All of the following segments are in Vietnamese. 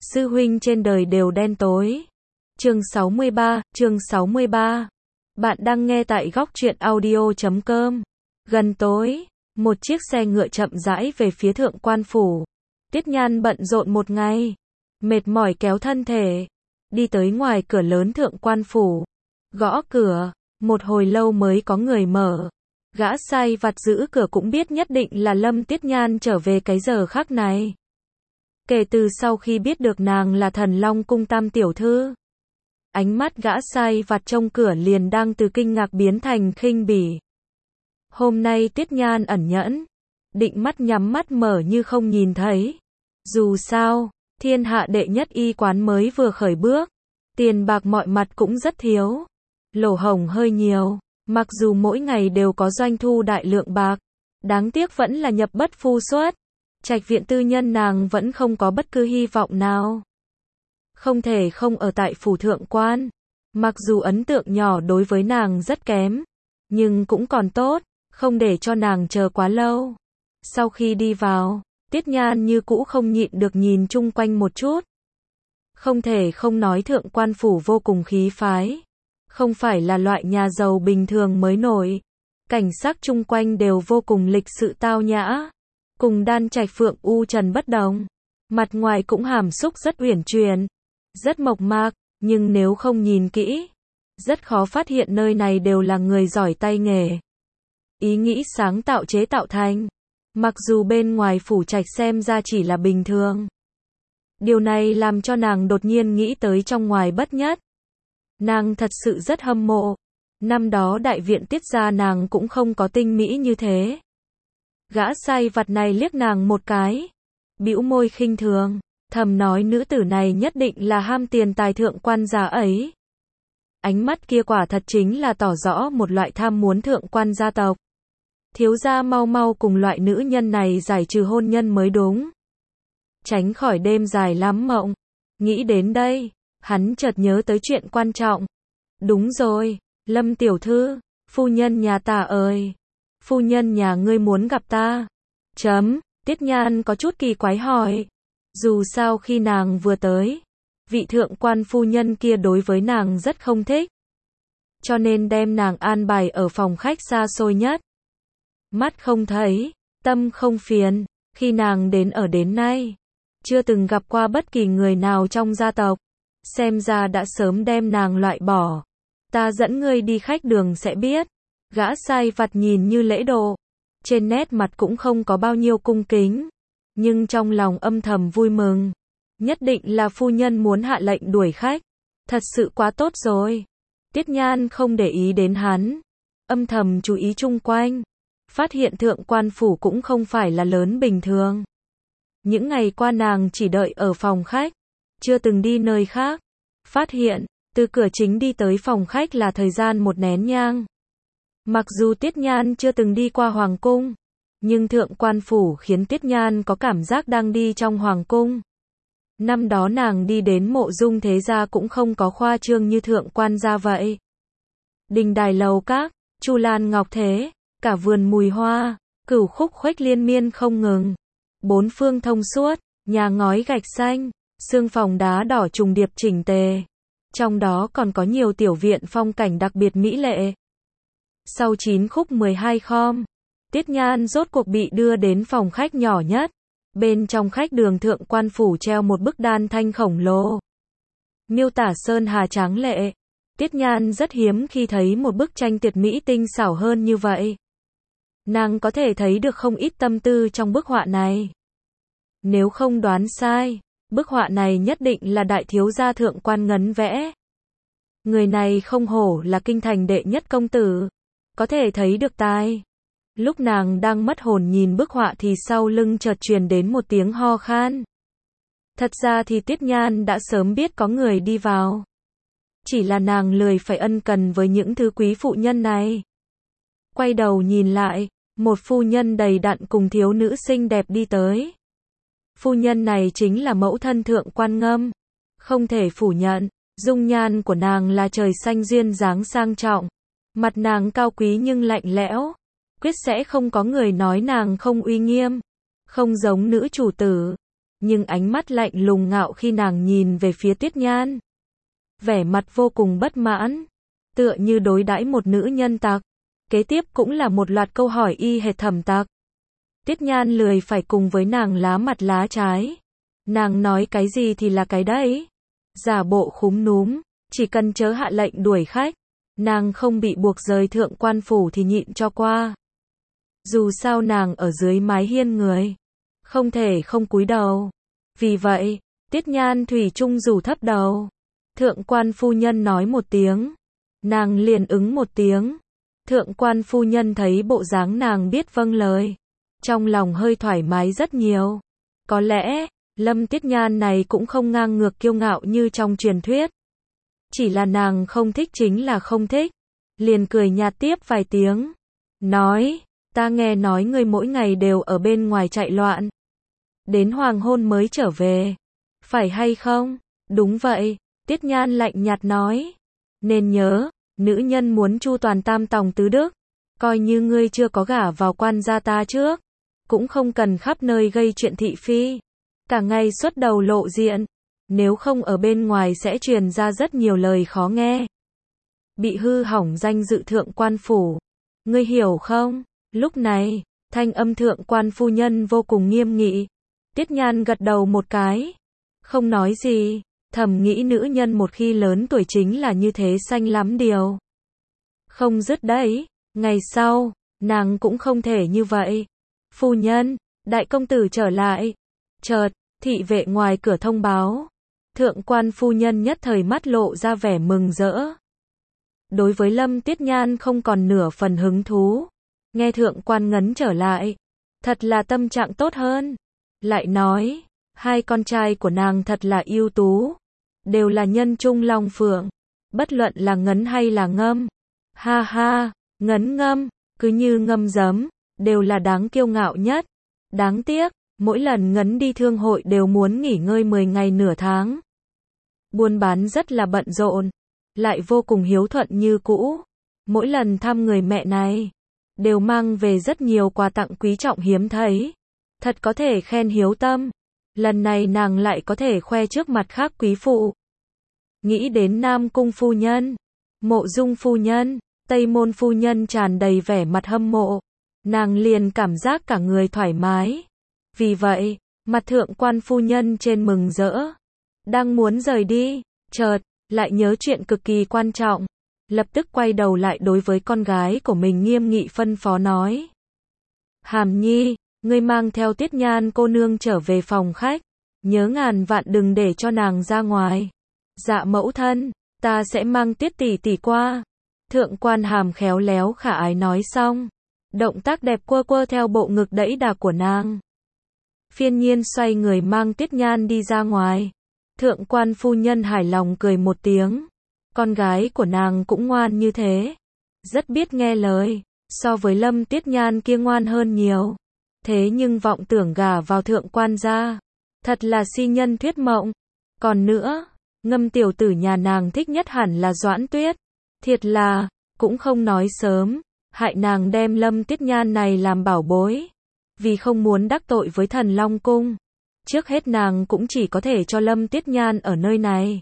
Sư huynh trên đời đều đen tối. Chương 63. Bạn đang nghe tại góc truyện audio.com. Gần tối, một chiếc xe ngựa chậm rãi về phía Thượng Quan phủ. Tiết Nhan bận rộn một ngày, mệt mỏi kéo thân thể, đi tới ngoài cửa lớn Thượng Quan phủ, gõ cửa, một hồi lâu mới có người mở. Gã sai vặt giữ cửa cũng biết nhất định là Lâm Tiết Nhan trở về cái giờ khắc này. Kể từ sau khi biết được nàng là Thần Long cung tam tiểu thư, ánh mắt gã sai vặt trông cửa liền đang từ kinh ngạc biến thành khinh bỉ. Hôm nay Tiết Nhan ẩn nhẫn, định mắt nhắm mắt mở như không nhìn thấy. Dù sao, thiên hạ đệ nhất y quán mới vừa khởi bước, tiền bạc mọi mặt cũng rất thiếu, lỗ hổng hơi nhiều. Mặc dù mỗi ngày đều có doanh thu đại lượng bạc, đáng tiếc vẫn là nhập bất phu xuất. Trạch viện tư nhân nàng vẫn không có bất cứ hy vọng nào. Không thể không ở tại phủ Thượng Quan. Mặc dù ấn tượng nhỏ đối với nàng rất kém, nhưng cũng còn tốt, không để cho nàng chờ quá lâu. Sau khi đi vào, Tiết Nhan như cũ không nhịn được nhìn chung quanh một chút. Không thể không nói Thượng Quan phủ vô cùng khí phái. Không phải là loại nhà giàu bình thường mới nổi. Cảnh sắc chung quanh đều vô cùng lịch sự tao nhã. Cùng Đan Trạch Phượng U Trần bất đồng. Mặt ngoài cũng hàm xúc rất uyển chuyển, rất mộc mạc, nhưng nếu không nhìn kỹ, rất khó phát hiện nơi này đều là người giỏi tay nghề. Ý nghĩ sáng tạo chế tạo thành. Mặc dù bên ngoài phủ trạch xem ra chỉ là bình thường. Điều này làm cho nàng đột nhiên nghĩ tới trong ngoài bất nhất. Nàng thật sự rất hâm mộ. Năm đó đại viện Tiết gia nàng cũng không có tinh mỹ như thế. Gã sai vặt này liếc nàng một cái, bĩu môi khinh thường, thầm nói nữ tử này nhất định là ham tiền tài Thượng Quan gia ấy. Ánh mắt kia quả thật chính là tỏ rõ một loại tham muốn Thượng Quan gia tộc. Thiếu gia mau mau cùng loại nữ nhân này giải trừ hôn nhân mới đúng. Tránh khỏi đêm dài lắm mộng. Nghĩ đến đây, hắn chợt nhớ tới chuyện quan trọng. Đúng rồi, Lâm tiểu thư, phu nhân nhà ta ơi. Phu nhân nhà ngươi muốn gặp ta. Tiết Nhan có chút kỳ quái hỏi. Dù sao khi nàng vừa tới, vị Thượng Quan phu nhân kia đối với nàng rất không thích, cho nên đem nàng an bài ở phòng khách xa xôi nhất. Mắt không thấy, tâm không phiền. Khi nàng đến ở đến nay, chưa từng gặp qua bất kỳ người nào trong gia tộc. Xem ra đã sớm đem nàng loại bỏ. Ta dẫn ngươi đi khách đường sẽ biết. Gã sai vặt nhìn như lễ độ, trên nét mặt cũng không có bao nhiêu cung kính, nhưng trong lòng âm thầm vui mừng. Nhất định là phu nhân muốn hạ lệnh đuổi khách. Thật sự quá tốt rồi. Tiết Nhan không để ý đến hắn, âm thầm chú ý chung quanh, phát hiện Thượng Quan phủ cũng không phải là lớn bình thường. Những ngày qua nàng chỉ đợi ở phòng khách, chưa từng đi nơi khác. Phát hiện, từ cửa chính đi tới phòng khách là thời gian một nén nhang. Mặc dù Tiết Nhan chưa từng đi qua Hoàng cung, nhưng Thượng Quan phủ khiến Tiết Nhan có cảm giác đang đi trong Hoàng cung. Năm đó nàng đi đến Mộ Dung thế gia cũng không có khoa trương như Thượng Quan gia vậy. Đình đài lầu các, chu lan ngọc thế, cả vườn mùi hoa, cửu khúc khuếch liên miên không ngừng. Bốn phương thông suốt, nhà ngói gạch xanh, xương phòng đá đỏ trùng điệp chỉnh tề. Trong đó còn có nhiều tiểu viện phong cảnh đặc biệt mỹ lệ. Sau 9 khúc 12 khom, Tiết Nhan rốt cuộc bị đưa đến phòng khách nhỏ nhất. Bên trong khách đường Thượng Quan phủ treo một bức đan thanh khổng lồ, miêu tả sơn hà tráng lệ. Tiết Nhan rất hiếm khi thấy một bức tranh tuyệt mỹ tinh xảo hơn như vậy. Nàng có thể thấy được không ít tâm tư trong bức họa này. Nếu không đoán sai, bức họa này nhất định là đại thiếu gia Thượng Quan Ngấn vẽ. Người này không hổ là kinh thành đệ nhất công tử, có thể thấy được tài. Lúc nàng đang mất hồn nhìn bức họa thì sau lưng chợt truyền đến một tiếng ho khan. Thật ra thì Tiết Nhan đã sớm biết có người đi vào. Chỉ là nàng lười phải ân cần với những thứ quý phụ nhân này. Quay đầu nhìn lại, một phu nhân đầy đặn cùng thiếu nữ xinh đẹp đi tới. Phu nhân này chính là mẫu thân Thượng Quan Ngâm. Không thể phủ nhận, dung nhan của nàng là trời xanh duyên dáng sang trọng. Mặt nàng cao quý nhưng lạnh lẽo. Quyết sẽ không có người nói nàng không uy nghiêm, không giống nữ chủ tử. nhưng ánh mắt lạnh lùng ngạo khi nàng nhìn về phía Tiết Nhan. Vẻ mặt vô cùng bất mãn, tựa như đối đãi một nữ nhân tặc. Kế tiếp cũng là một loạt câu hỏi y hệt Thẩm Tặc. Tiết Nhan lười phải cùng với nàng lá mặt lá trái. Nàng nói cái gì thì là cái đấy. Giả bộ khúm núm, chỉ cần chớ hạ lệnh đuổi khách. Nàng không bị buộc rời thượng quan phủ thì nhịn cho qua. Dù sao nàng ở dưới mái hiên người, không thể không cúi đầu. Vì vậy, Tiết Nhan thủy chung rủ thấp đầu. Thượng quan phu nhân nói một tiếng, nàng liền ứng một tiếng. Thượng quan phu nhân thấy bộ dáng nàng biết vâng lời, trong lòng hơi thoải mái rất nhiều. Có lẽ, Lâm Tiết Nhan này cũng không ngang ngược kiêu ngạo như trong truyền thuyết. Chỉ là nàng không thích chính là không thích. Liền cười nhạt tiếp vài tiếng. Nói, ta nghe nói ngươi mỗi ngày đều ở bên ngoài chạy loạn. Đến hoàng hôn mới trở về. Phải hay không? Đúng vậy, Tiết Nhan lạnh nhạt nói. Nên nhớ, nữ nhân muốn chu toàn tam tòng tứ đức. Coi như ngươi chưa có gả vào quan gia ta trước. Cũng không cần khắp nơi gây chuyện thị phi. Cả ngày xuất đầu lộ diện. Nếu không ở bên ngoài sẽ truyền ra rất nhiều lời khó nghe. Bị hư hỏng danh dự thượng quan phủ. Ngươi hiểu không? Lúc này, thanh âm thượng quan phu nhân vô cùng nghiêm nghị. Tiết Nhan gật đầu một cái. Không nói gì, thầm nghĩ nữ nhân một khi lớn tuổi chính là như thế xanh lắm điều. Không dứt đấy, ngày sau, nàng cũng không thể như vậy. Phu nhân, đại công tử trở lại. Chợt, thị vệ ngoài cửa thông báo. Thượng quan phu nhân nhất thời mắt lộ ra vẻ mừng rỡ. Đối với Lâm Tiết Nhan không còn nửa phần hứng thú. Nghe thượng quan ngấn trở lại, thật là tâm trạng tốt hơn. Lại nói, hai con trai của nàng thật là ưu tú. Đều là nhân trung long phượng. Bất luận là ngấn hay là ngâm. Ha ha, ngấn ngâm, cứ như ngâm giấm, đều là đáng kiêu ngạo nhất. Đáng tiếc, mỗi lần ngấn đi thương hội đều muốn nghỉ ngơi 10 ngày nửa tháng. Buôn bán rất là bận rộn, lại vô cùng hiếu thuận như cũ. Mỗi lần thăm người mẹ này, đều mang về rất nhiều quà tặng quý trọng hiếm thấy. Thật có thể khen hiếu tâm. Lần này nàng lại có thể khoe trước mặt khác quý phụ. Nghĩ đến Nam Cung phu nhân, Mộ Dung phu nhân, Tây Môn phu nhân tràn đầy vẻ mặt hâm mộ. Nàng liền cảm giác cả người thoải mái. Vì vậy, mặt thượng quan phu nhân trên mừng rỡ. Đang muốn rời đi, chợt, lại nhớ chuyện cực kỳ quan trọng. Lập tức quay đầu lại đối với con gái của mình nghiêm nghị phân phó nói. Hàm Nhi, ngươi mang theo Tiết Nhan cô nương trở về phòng khách. Nhớ ngàn vạn đừng để cho nàng ra ngoài. Dạ mẫu thân, ta sẽ mang Tiết tỷ tỷ qua. Thượng quan Hàm khéo léo khả ái nói xong. Động tác đẹp quơ quơ theo bộ ngực đẫy đà của nàng. Phiên nhiên xoay người mang Tiết Nhan đi ra ngoài. Thượng quan phu nhân hài lòng cười một tiếng. Con gái của nàng cũng ngoan như thế. Rất biết nghe lời. So với Lâm Tiết Nhan kia ngoan hơn nhiều. Thế nhưng vọng tưởng gả vào thượng quan gia. Thật là si nhân thuyết mộng. Còn nữa, ngâm tiểu tử nhà nàng thích nhất hẳn là Doãn Tuyết. Thiệt là, cũng không nói sớm. Hại nàng đem Lâm Tiết Nhan này làm bảo bối. Vì không muốn đắc tội với Thần Long Cung. Trước hết nàng cũng chỉ có thể cho Lâm Tiết Nhan ở nơi này.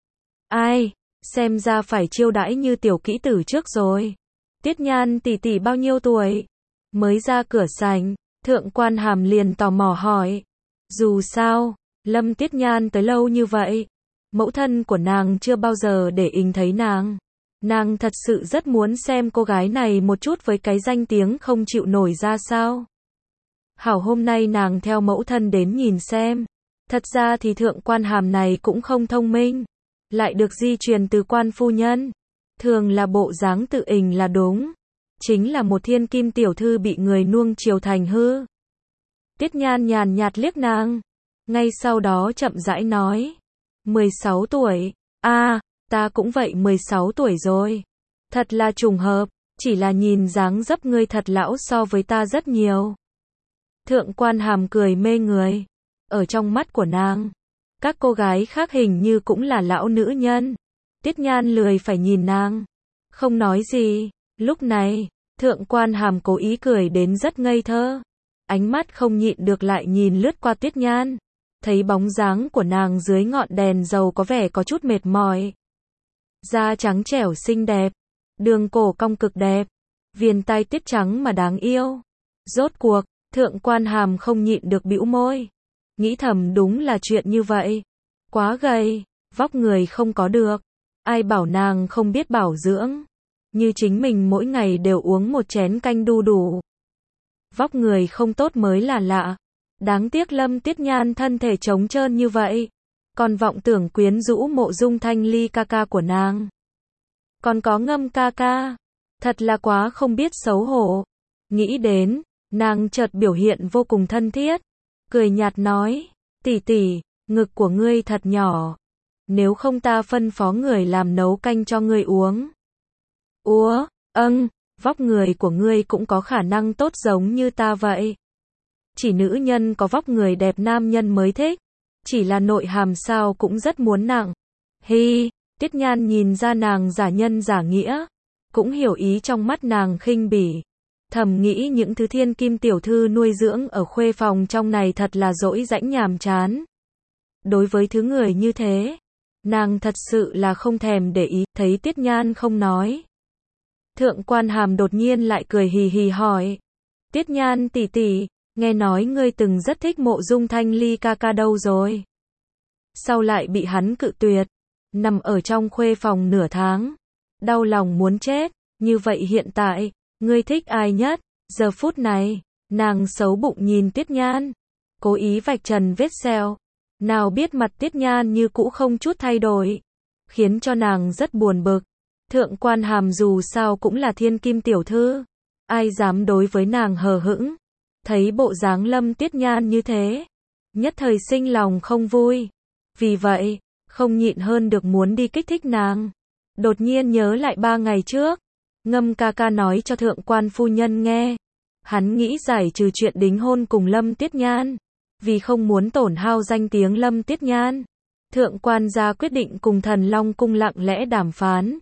Ai, xem ra phải chiêu đãi như tiểu kỹ tử trước rồi. Tiết Nhan tỷ tỷ bao nhiêu tuổi? Mới ra cửa sảnh, thượng quan Hàm liền tò mò hỏi. Dù sao, Lâm Tiết Nhan tới lâu như vậy, mẫu thân của nàng chưa bao giờ để ý thấy nàng. Nàng thật sự rất muốn xem cô gái này một chút với cái danh tiếng không chịu nổi ra sao. Hảo hôm nay nàng theo mẫu thân đến nhìn xem. Thật ra thì thượng quan Hàm này cũng không thông minh. Lại được di truyền từ quan phu nhân. Thường là bộ dáng tự ình là đúng. Chính là một thiên kim tiểu thư bị người nuông chiều thành hư. Tiết Nhan nhàn nhạt liếc nàng. Ngay sau đó chậm rãi nói. 16 tuổi. Ta cũng vậy 16 tuổi rồi. Thật là trùng hợp. Chỉ là nhìn dáng dấp ngươi thật lão so với ta rất nhiều. Thượng quan Hàm cười mê người. Ở trong mắt của nàng, các cô gái khác hình như cũng là lão nữ nhân. Tiết Nhan lười phải nhìn nàng. Không nói gì. Lúc này, thượng quan Hàm cố ý cười đến rất ngây thơ. Ánh mắt không nhịn được lại nhìn lướt qua Tiết Nhan. thấy bóng dáng của nàng dưới ngọn đèn dầu có vẻ có chút mệt mỏi. Da trắng trẻo xinh đẹp, đường cổ cong cực đẹp, viền tai tiết trắng mà đáng yêu. Rốt cuộc, Thượng Quan Hàm không nhịn được bĩu môi. Nghĩ thầm đúng là chuyện như vậy. Quá gầy, vóc người không có được. Ai bảo nàng không biết bảo dưỡng. Như chính mình mỗi ngày đều uống một chén canh đu đủ. Vóc người không tốt mới là lạ. Đáng tiếc Lâm Tiết Nhan thân thể trống trơn như vậy. Còn vọng tưởng quyến rũ Mộ Dung Thanh Ly ca ca của nàng. Còn có Ngâm ca ca. Thật là quá không biết xấu hổ. Nghĩ đến, nàng chợt biểu hiện vô cùng thân thiết. Cười nhạt nói, tỷ tỷ, ngực của ngươi thật nhỏ. Nếu không ta phân phó người làm nấu canh cho ngươi uống. Úa, vóc người của ngươi cũng có khả năng tốt giống như ta vậy. Chỉ nữ nhân có vóc người đẹp nam nhân mới thích. Chỉ là nội hàm sao cũng rất muốn nặng. Hi, Tiết Nhan nhìn ra nàng giả nhân giả nghĩa. Cũng hiểu ý trong mắt nàng khinh bỉ. Thầm nghĩ những thứ thiên kim tiểu thư nuôi dưỡng ở khuê phòng trong này thật là dỗi dãnh nhàm chán. Đối với thứ người như thế, nàng thật sự là không thèm để ý. Thấy Tiết Nhan không nói, Thượng Quan Hàm đột nhiên lại cười hì hì hỏi, Tiết Nhan tỷ tỷ, nghe nói ngươi từng rất thích Mộ Dung Thanh Ly ca ca đâu rồi? Sao lại bị hắn cự tuyệt? Nằm ở trong khuê phòng nửa tháng, đau lòng muốn chết. Như vậy hiện tại, ngươi thích ai nhất? Giờ phút này, nàng xấu bụng nhìn Tiết Nhan, cố ý vạch trần vết sẹo. Nào biết mặt Tiết Nhan như cũ không chút thay đổi, khiến cho nàng rất buồn bực. Thượng Quan Hàm dù sao cũng là thiên kim tiểu thư, ai dám đối với nàng hờ hững. Thấy bộ dáng Lâm Tiết Nhan như thế, nhất thời sinh lòng không vui. Vì vậy, không nhịn hơn được muốn đi kích thích nàng. Đột nhiên nhớ lại 3 ngày trước, Ngâm ca ca nói cho Thượng Quan phu nhân nghe. Hắn nghĩ giải trừ chuyện đính hôn cùng Lâm Tiết Nhan. Vì không muốn tổn hao danh tiếng Lâm Tiết Nhan, Thượng Quan gia quyết định cùng Thần Long cung lặng lẽ đàm phán.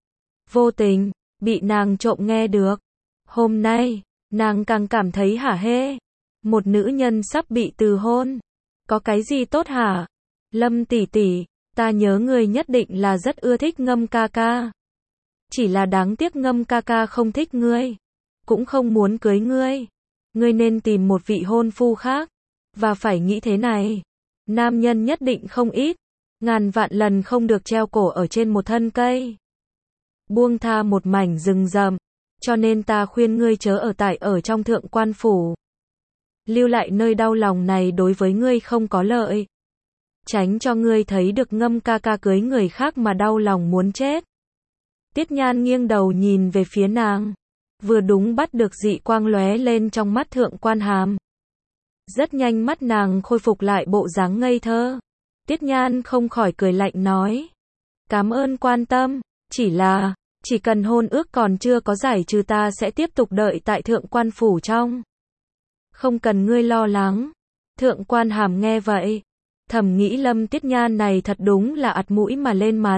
Vô tình, bị nàng trộm nghe được. Hôm nay, nàng càng cảm thấy hả hê. Một nữ nhân sắp bị từ hôn. Có cái gì tốt hả? Lâm tỷ tỷ, ta nhớ ngươi nhất định là rất ưa thích Ngâm ca ca. Chỉ là đáng tiếc Ngâm ca ca không thích ngươi. Cũng không muốn cưới ngươi. Ngươi nên tìm một vị hôn phu khác. Và phải nghĩ thế này. Nam nhân nhất định không ít. Ngàn vạn lần không được treo cổ ở trên một thân cây. Buông tha một mảnh rừng rậm. Cho nên ta khuyên ngươi chớ ở tại ở trong Thượng Quan phủ. Lưu lại nơi đau lòng này đối với ngươi không có lợi. Tránh cho ngươi thấy được Ngâm ca ca cưới người khác mà đau lòng muốn chết. Tiết Nhan nghiêng đầu nhìn về phía nàng. Vừa đúng bắt được dị quang lóe lên trong mắt Thượng Quan Hàm. Rất nhanh mắt nàng khôi phục lại bộ dáng ngây thơ. Tiết Nhan không khỏi cười lạnh nói. Cảm ơn quan tâm, chỉ cần hôn ước còn chưa có giải trừ ta sẽ tiếp tục đợi tại Thượng Quan phủ trong. Không cần ngươi lo lắng. Thượng Quan Hàm nghe vậy, thầm nghĩ Lâm Tiết Nhan này thật đúng là ặt mũi mà lên mặt.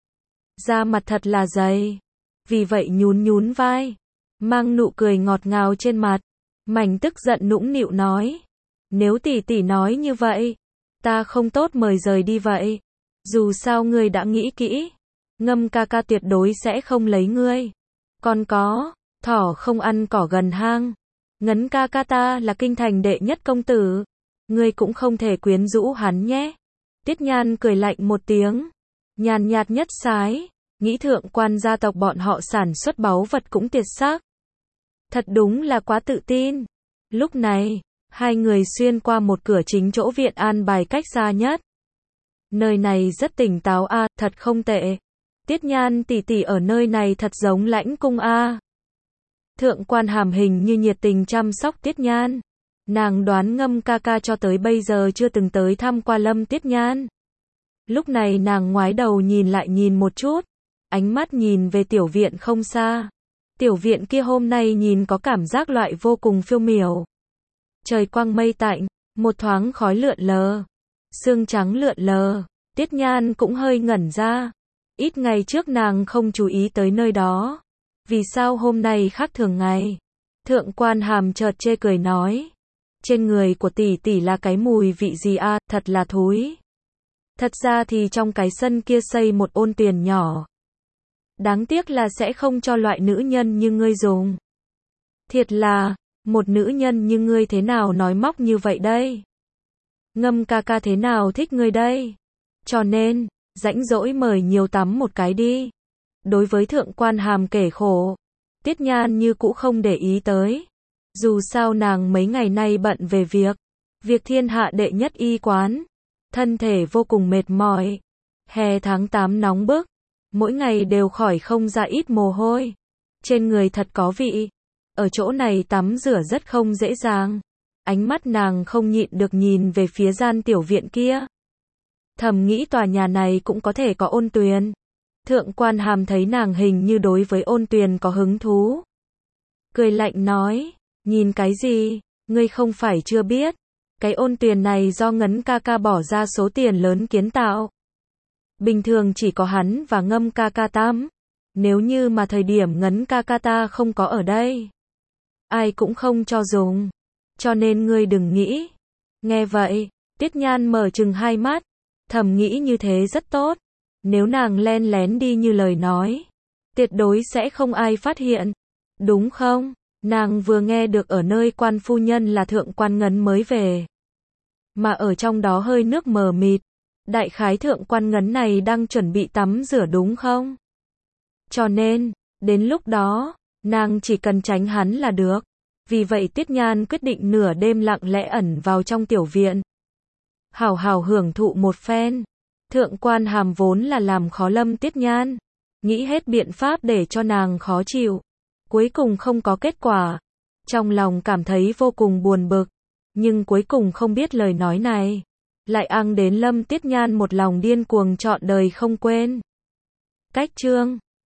Da mặt thật là dày. Vì vậy nhún vai, mang nụ cười ngọt ngào trên mặt. Mảnh tức giận nũng nịu nói. Nếu tỷ tỷ nói như vậy, ta không tốt mời rời đi vậy. Dù sao ngươi đã nghĩ kỹ, Ngâm ca ca tuyệt đối sẽ không lấy ngươi. Còn có, thỏ không ăn cỏ gần hang. Ngấn ca ca ta là kinh thành đệ nhất công tử. Ngươi cũng không thể quyến rũ hắn nhé. Tiết Nhan cười lạnh một tiếng, nhàn nhạt nhất sái, nghĩ Thượng Quan gia tộc bọn họ sản xuất báu vật cũng tuyệt sắc. Thật đúng là quá tự tin. Lúc này, hai người xuyên qua một cửa chính chỗ viện an bài cách xa nhất. Nơi này rất tỉnh táo a, thật không tệ. Tiết Nhan tỷ tỷ ở nơi này thật giống lãnh cung a. Thượng Quan Hàm hình như nhiệt tình chăm sóc Tiết Nhan. Nàng đoán Ngâm ca ca cho tới bây giờ chưa từng tới thăm qua Lâm Tiết Nhan. Lúc này nàng ngoái đầu nhìn lại nhìn một chút, ánh mắt nhìn về tiểu viện không xa. Tiểu viện kia hôm nay nhìn có cảm giác loại vô cùng phiêu miểu. Trời quang mây tạnh, một thoáng khói lượn lờ, sương trắng lượn lờ. Tiết Nhan cũng hơi ngẩn ra. Ít ngày trước nàng không chú ý tới nơi đó. Vì sao hôm nay khác thường ngày? Thượng Quan Hàm chợt chê cười nói. trên người của tỷ tỷ là cái mùi vị gì a, thật là thối. Thật ra thì trong cái sân kia xây một ôn tuyền nhỏ. Đáng tiếc là sẽ không cho loại nữ nhân như ngươi dùng. Thiệt là, một nữ nhân như ngươi thế nào nói móc như vậy đây? Ngâm ca ca thế nào thích ngươi đây? Cho nên, rãnh rỗi mời nhiều tắm một cái đi. Đối với Thượng Quan Hàm kể khổ, Tiết Nhan như cũ không để ý tới. Dù sao nàng mấy ngày nay bận về việc thiên hạ đệ nhất y quán. Thân thể vô cùng mệt mỏi. Hè tháng 8 nóng bức, mỗi ngày đều khỏi không ra ít mồ hôi. Trên người thật có vị. Ở chỗ này tắm rửa rất không dễ dàng. Ánh mắt nàng không nhịn được nhìn về phía gian tiểu viện kia. Thầm nghĩ tòa nhà này cũng có thể có ôn tuyền. Thượng Quan Hàm thấy nàng hình như đối với ôn tuyền có hứng thú. Cười lạnh nói, nhìn cái gì, ngươi không phải chưa biết. Cái ôn tuyền này do Ngấn ca ca bỏ ra số tiền lớn kiến tạo. Bình thường chỉ có hắn và Ngâm ca ca tắm. Nếu như mà thời điểm Ngấn ca ca ta không có ở đây, ai cũng không cho dùng. Cho nên ngươi đừng nghĩ. Nghe vậy, Tiết Nhan mở trừng hai mắt. Thầm nghĩ như thế rất tốt. Nếu nàng len lén đi như lời nói, tuyệt đối sẽ không ai phát hiện. Đúng không? Nàng vừa nghe được ở nơi quan phu nhân là Thượng Quan Ngấn mới về. Mà ở trong đó hơi nước mờ mịt. Đại khái Thượng Quan Ngấn này đang chuẩn bị tắm rửa đúng không? Cho nên, đến lúc đó, nàng chỉ cần tránh hắn là được. Vì vậy Tiết Nhan quyết định nửa đêm lặng lẽ ẩn vào trong tiểu viện. Hảo hảo hưởng thụ một phen. Thượng Quan Hàm vốn là làm khó Lâm Tiết Nhan. Nghĩ hết biện pháp để cho nàng khó chịu. Cuối cùng không có kết quả. Trong lòng cảm thấy vô cùng buồn bực. Nhưng cuối cùng không biết lời nói này lại ăn đến Lâm Tiết Nhan một lòng điên cuồng trọn đời không quên. Cách chương